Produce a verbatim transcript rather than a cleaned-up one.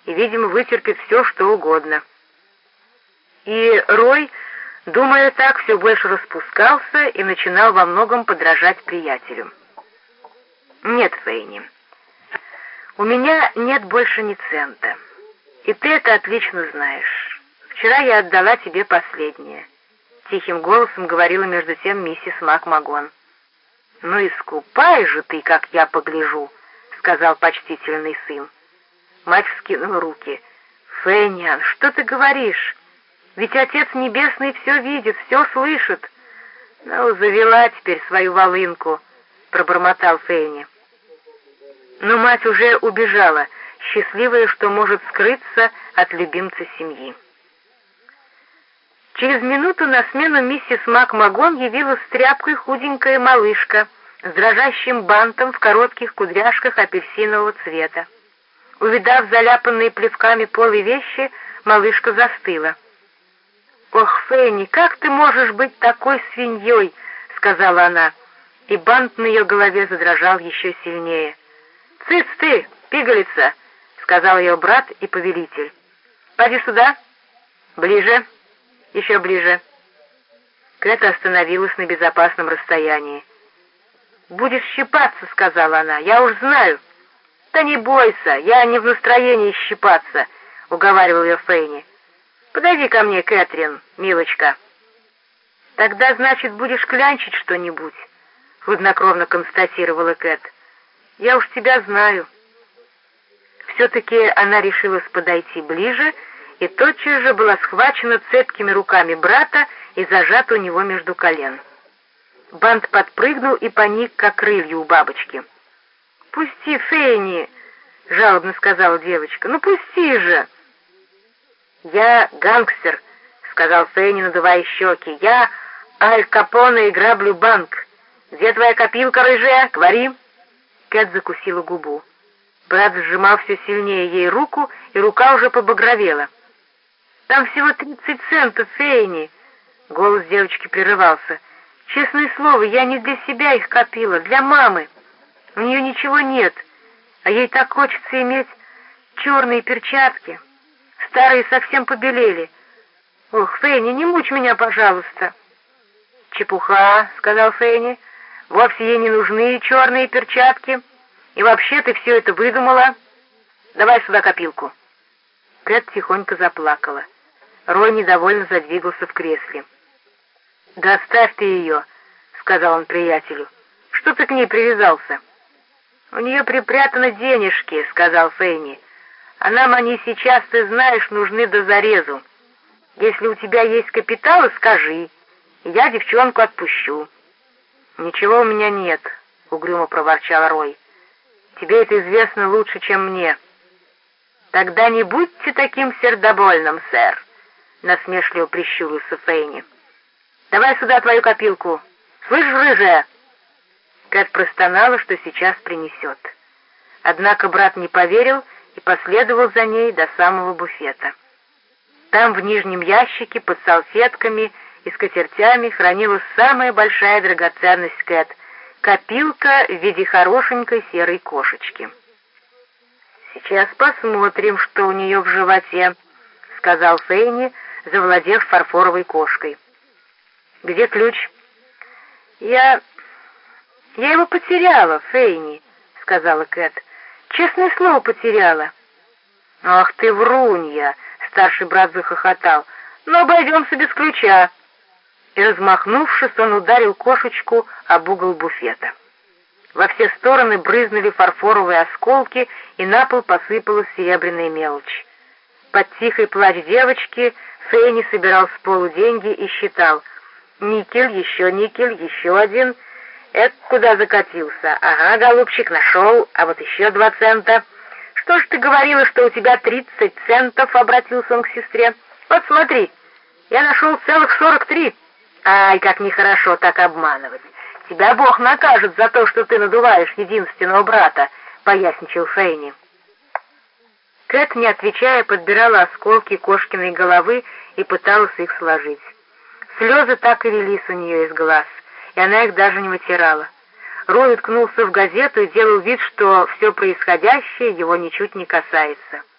и, видимо, вытерпит все, что угодно. И Рой, думая так, все больше распускался и начинал во многом подражать приятелю. «Нет, Фейни, у меня нет больше ни цента, и ты это отлично знаешь. Вчера я отдала тебе последнее», — тихим голосом говорила между тем миссис Макмагон. «Ну и скупай же ты, как я погляжу», — сказал почтительный сын. Мать вскинула руки. «Фейниан, что ты говоришь? Ведь Отец Небесный все видит, все слышит». «Ну, завела теперь свою волынку», — пробормотал Фейни. Но мать уже убежала, счастливая, что может скрыться от любимца семьи. Через минуту на смену миссис Макмагон явилась с тряпкой худенькая малышка с дрожащим бантом в коротких кудряшках апельсинового цвета. Увидав заляпанные плевками полы вещи, малышка застыла. «Ох, Фенни, как ты можешь быть такой свиньей?» — сказала она, и бант на ее голове задрожал еще сильнее. «Цыц ты, пигалица!» — сказал ее брат и повелитель. «Поди сюда! Ближе! Еще ближе!» Кэт остановилась на безопасном расстоянии. «Будешь щипаться», — сказала она, — «я уж знаю». «Да не бойся, я не в настроении щипаться», — уговаривал ее Фейни. «Подойди ко мне, Кэтрин, милочка». «Тогда, значит, будешь клянчить что-нибудь», — хладнокровно констатировала Кэт. «Я уж тебя знаю». Все-таки она решилась подойти ближе, и тотчас же была схвачена цепкими руками брата и зажата у него между колен. Бант подпрыгнул и поник, как крылья у бабочки. «Пусти, Фейни!» — жалобно сказала девочка. «Ну пусти же!» «Я гангстер», — сказал Фейни, надувая щеки. «Я Аль Капоне и граблю банк. Где твоя копилка, рыжая? Говори!» Кэт закусила губу. Брат сжимал все сильнее ей руку, и рука уже побагровела. «Там всего тридцать центов, Фейни!» Голос девочки прерывался. «Честное слово, я не для себя их копила, для мамы. У нее ничего нет, а ей так хочется иметь черные перчатки. Старые совсем побелели. Ох, Фейни, не мучь меня, пожалуйста». «Чепуха», — сказал Фейни. «Вовсе ей не нужны черные перчатки. И вообще ты все это выдумала. Давай сюда копилку». Кэт тихонько заплакала. Рой недовольно задвигался в кресле. «Да оставь ты ее», — сказал он приятелю. «Что ты к ней привязался?» «У нее припрятаны денежки», — сказал Фейни. «А нам они сейчас, ты знаешь, нужны до зарезу. Если у тебя есть капитал, скажи, и я девчонку отпущу». «Ничего у меня нет», — угрюмо проворчал Рой. «Тебе это известно лучше, чем мне». «Тогда не будьте таким сердобольным, сэр», — насмешливо прищурился Фейни. «Давай сюда твою копилку. Слышь, рыжая?» Кэт простонала, что сейчас принесет. Однако брат не поверил и последовал за ней до самого буфета. Там, в нижнем ящике, под салфетками и скатертями, хранилась самая большая драгоценность Кэт — копилка в виде хорошенькой серой кошечки. «Сейчас посмотрим, что у нее в животе», — сказал Фейни, завладев фарфоровой кошкой. «Где ключ?» «Я... я его потеряла, Фейни», — сказала Кэт. «Честное слово, потеряла». «Ах ты врунья!» — старший брат захохотал. «Ну, обойдемся без ключа». И, размахнувшись, он ударил кошечку об угол буфета. Во все стороны брызнули фарфоровые осколки, и на пол посыпалась серебряная мелочь. Под тихий плач девочки Фейни собирал с полу деньги и считал. «Никель, еще никель, еще один. Это куда закатился? Ага, голубчик, нашел, а вот еще два цента. Что ж ты говорила, что у тебя тридцать центов?» — обратился он к сестре. «Вот смотри, я нашел целых сорок три. Ай, как нехорошо так обманывать. Тебя Бог накажет за то, что ты надуваешь единственного брата», — поясничал Фейни. Кэт, не отвечая, подбирала осколки кошкиной головы и пыталась их сложить. Слезы так и лились у нее из глаз, и она их даже не вытирала. Рой уткнулся в газету и делал вид, что все происходящее его ничуть не касается.